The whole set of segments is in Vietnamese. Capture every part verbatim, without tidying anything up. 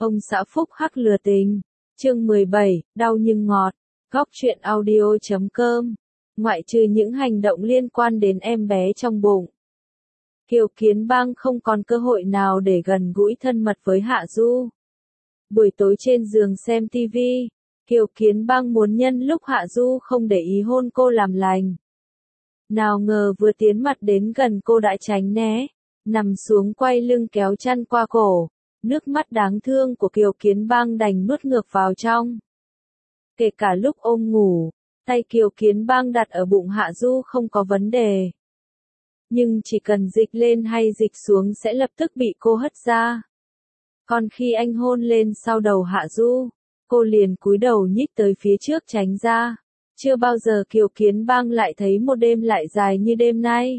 Ông xã phúc hắc lừa tình. Chương mười bảy, đau nhưng ngọt. Góc truyện audio chấm com. Ngoại trừ những hành động liên quan đến em bé trong bụng, Kiều Kiến Bang không còn cơ hội nào để gần gũi thân mật với Hạ Du. Buổi tối trên giường xem ti vi, Kiều Kiến Bang muốn nhân lúc Hạ Du không để ý hôn cô làm lành. Nào ngờ vừa tiến mặt đến gần cô đã tránh né, nằm xuống quay lưng kéo chăn qua cổ. Nước mắt đáng thương của Kiều Kiến Bang đành nuốt ngược vào trong. Kể cả lúc ôm ngủ, tay Kiều Kiến Bang đặt ở bụng Hạ Du không có vấn đề. Nhưng chỉ cần dịch lên hay dịch xuống sẽ lập tức bị cô hất ra. Còn khi anh hôn lên sau đầu Hạ Du, cô liền cúi đầu nhích tới phía trước tránh ra. Chưa bao giờ Kiều Kiến Bang lại thấy một đêm lại dài như đêm nay.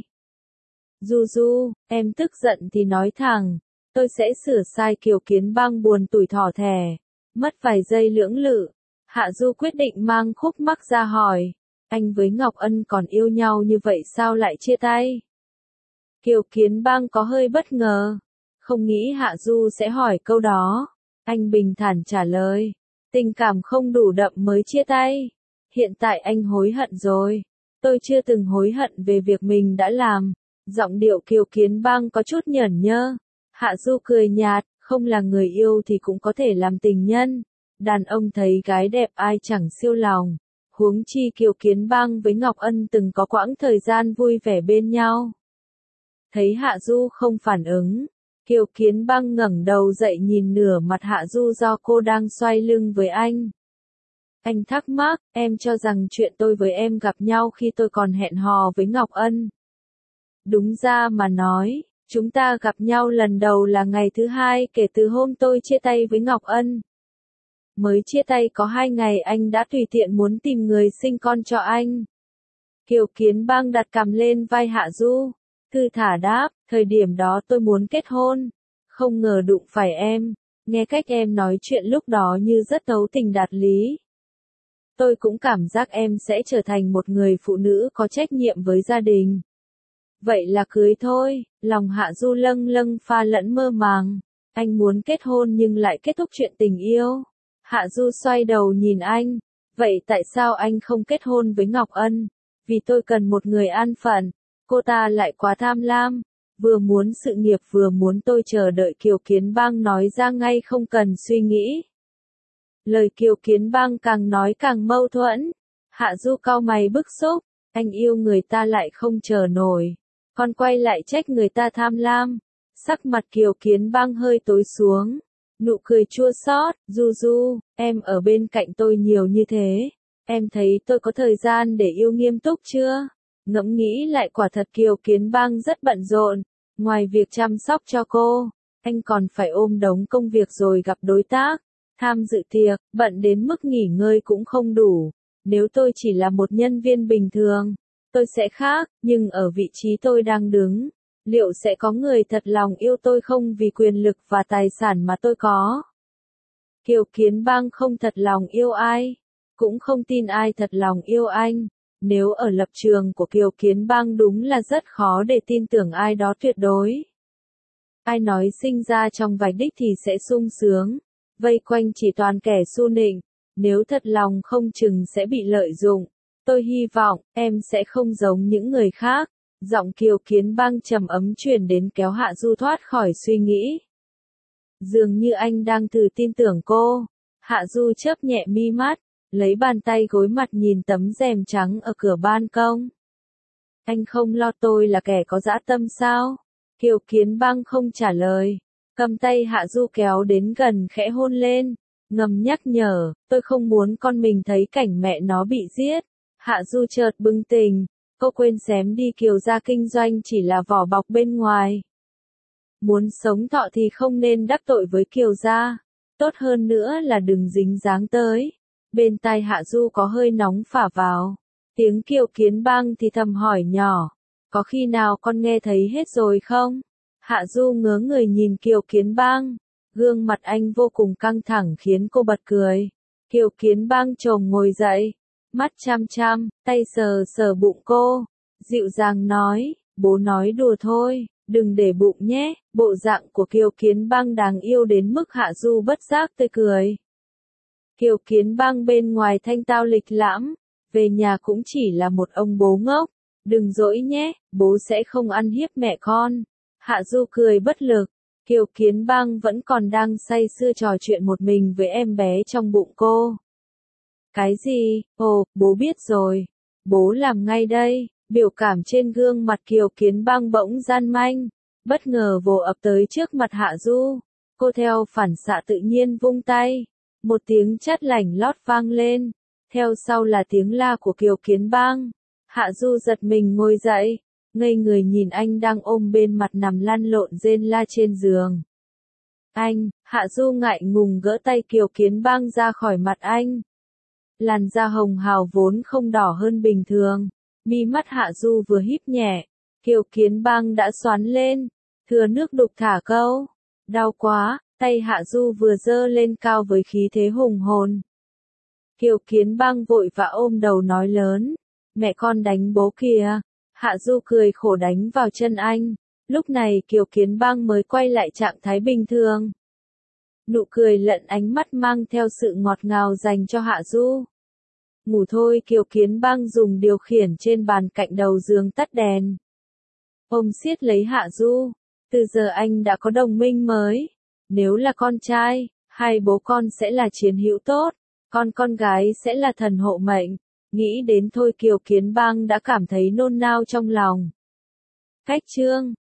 Du Du, em tức giận thì nói thẳng, tôi sẽ sửa sai. Kiều Kiến Bang buồn tủi thỏ thẻ. Mất vài giây lưỡng lự, Hạ Du quyết định mang khúc mắc ra hỏi, anh với Ngọc Ân còn yêu nhau như vậy sao lại chia tay? Kiều Kiến Bang có hơi bất ngờ, không nghĩ Hạ Du sẽ hỏi câu đó. Anh bình thản trả lời, tình cảm không đủ đậm mới chia tay. Hiện tại anh hối hận rồi. Tôi chưa từng hối hận về việc mình đã làm. Giọng điệu Kiều Kiến Bang có chút nhởn nhơ. Hạ Du cười nhạt, không là người yêu thì cũng có thể làm tình nhân. Đàn ông thấy gái đẹp ai chẳng siêu lòng. Huống chi Kiều Kiến Bang với Ngọc Ân từng có quãng thời gian vui vẻ bên nhau. Thấy Hạ Du không phản ứng, Kiều Kiến Bang ngẩng đầu dậy nhìn nửa mặt Hạ Du do cô đang xoay lưng với anh. Anh thắc mắc, em cho rằng chuyện tôi với em gặp nhau khi tôi còn hẹn hò với Ngọc Ân. Đúng ra mà nói, chúng ta gặp nhau lần đầu là ngày thứ hai kể từ hôm tôi chia tay với Ngọc Ân. Mới chia tay có hai ngày anh đã tùy tiện muốn tìm người sinh con cho anh. Kiều Kiến Bang đặt cằm lên vai Hạ Du, thư thả đáp, thời điểm đó tôi muốn kết hôn. Không ngờ đụng phải em, nghe cách em nói chuyện lúc đó như rất thấu tình đạt lý. Tôi cũng cảm giác em sẽ trở thành một người phụ nữ có trách nhiệm với gia đình. Vậy là cưới thôi. Lòng Hạ Du lâng lâng pha lẫn mơ màng. Anh muốn kết hôn nhưng lại kết thúc chuyện tình yêu. Hạ Du xoay đầu nhìn anh. Vậy tại sao anh không kết hôn với Ngọc Ân? Vì tôi cần một người an phận. Cô ta lại quá tham lam. Vừa muốn sự nghiệp vừa muốn tôi chờ đợi. Kiều Kiến Bang nói ra ngay không cần suy nghĩ. Lời Kiều Kiến Bang càng nói càng mâu thuẫn. Hạ Du cau mày bức xúc. Anh yêu người ta lại không chờ nổi. Còn quay lại trách người ta tham lam. Sắc mặt Kiều Kiến Bang hơi tối xuống. Nụ cười chua xót. Du Du, em ở bên cạnh tôi nhiều như thế. Em thấy tôi có thời gian để yêu nghiêm túc chưa? Ngẫm nghĩ lại quả thật Kiều Kiến Bang rất bận rộn. Ngoài việc chăm sóc cho cô, anh còn phải ôm đống công việc rồi gặp đối tác. Tham dự tiệc, bận đến mức nghỉ ngơi cũng không đủ. Nếu tôi chỉ là một nhân viên bình thường, tôi sẽ khác, nhưng ở vị trí tôi đang đứng, liệu sẽ có người thật lòng yêu tôi không vì quyền lực và tài sản mà tôi có? Kiều Kiến Bang không thật lòng yêu ai, cũng không tin ai thật lòng yêu anh. Nếu ở lập trường của Kiều Kiến Bang đúng là rất khó để tin tưởng ai đó tuyệt đối. Ai nói sinh ra trong vạch đích thì sẽ sung sướng, vây quanh chỉ toàn kẻ su nịnh, nếu thật lòng không chừng sẽ bị lợi dụng. Tôi hy vọng, em sẽ không giống những người khác. Giọng Kiều Kiến Bang trầm ấm truyền đến kéo Hạ Du thoát khỏi suy nghĩ. Dường như anh đang thử tin tưởng cô. Hạ Du chớp nhẹ mi mắt, lấy bàn tay gối mặt nhìn tấm rèm trắng ở cửa ban công. Anh không lo tôi là kẻ có dã tâm sao? Kiều Kiến Bang không trả lời. Cầm tay Hạ Du kéo đến gần khẽ hôn lên. Ngầm nhắc nhở, tôi không muốn con mình thấy cảnh mẹ nó bị giết. Hạ Du chợt bừng tỉnh. Cô quên xém đi Kiều gia kinh doanh chỉ là vỏ bọc bên ngoài. Muốn sống thọ thì không nên đắc tội với Kiều gia. Tốt hơn nữa là đừng dính dáng tới. Bên tai Hạ Du có hơi nóng phả vào. Tiếng Kiều Kiến Bang thì thầm hỏi nhỏ. Có khi nào con nghe thấy hết rồi không? Hạ Du ngớ người nhìn Kiều Kiến Bang. Gương mặt anh vô cùng căng thẳng khiến cô bật cười. Kiều Kiến Bang chồm ngồi dậy. Mắt chăm chăm, tay sờ sờ bụng cô. Dịu dàng nói, bố nói đùa thôi, Đừng để bụng nhé, bộ dạng của Kiều Kiến Bang đáng yêu đến mức Hạ Du bất giác tươi cười. Kiều Kiến Bang bên ngoài thanh tao lịch lãm, về nhà cũng chỉ là một ông bố ngốc. Đừng dỗi nhé, bố sẽ không ăn hiếp mẹ con. Hạ Du cười bất lực. Kiều Kiến Bang vẫn còn đang say sưa trò chuyện một mình với em bé trong bụng cô. Cái gì? Ồ, bố biết rồi. Bố làm ngay đây. Biểu cảm trên gương mặt Kiều Kiến Bang bỗng gian manh, bất ngờ vồ ập tới trước mặt Hạ Du. Cô theo phản xạ tự nhiên vung tay. Một tiếng chát lảnh lót vang lên. Theo sau là tiếng la của Kiều Kiến Bang. Hạ Du giật mình ngồi dậy, ngây người nhìn anh đang ôm bên mặt nằm lăn lộn rên la trên giường. Anh, Hạ Du ngại ngùng gỡ tay Kiều Kiến Bang ra khỏi mặt anh. Làn da hồng hào vốn không đỏ hơn bình thường, mi mắt Hạ Du vừa híp nhẹ, Kiều Kiến Bang đã xoắn lên, thừa nước đục thả câu. Đau quá, tay Hạ Du vừa giơ lên cao với khí thế hùng hồn. Kiều Kiến Bang vội vã ôm đầu nói lớn, mẹ con đánh bố kìa. Hạ Du cười khổ đánh vào chân anh. Lúc này Kiều Kiến Bang mới quay lại trạng thái bình thường. Nụ cười lẫn ánh mắt mang theo sự ngọt ngào dành cho Hạ Du. Ngủ thôi, Kiều Kiến Bang dùng điều khiển trên bàn cạnh đầu giường tắt đèn. Ôm siết lấy Hạ Du. Từ giờ anh đã có đồng minh mới. Nếu là con trai, hai bố con sẽ là chiến hữu tốt. Con con gái sẽ là thần hộ mệnh. Nghĩ đến thôi Kiều Kiến Bang đã cảm thấy nôn nao trong lòng. Cách chương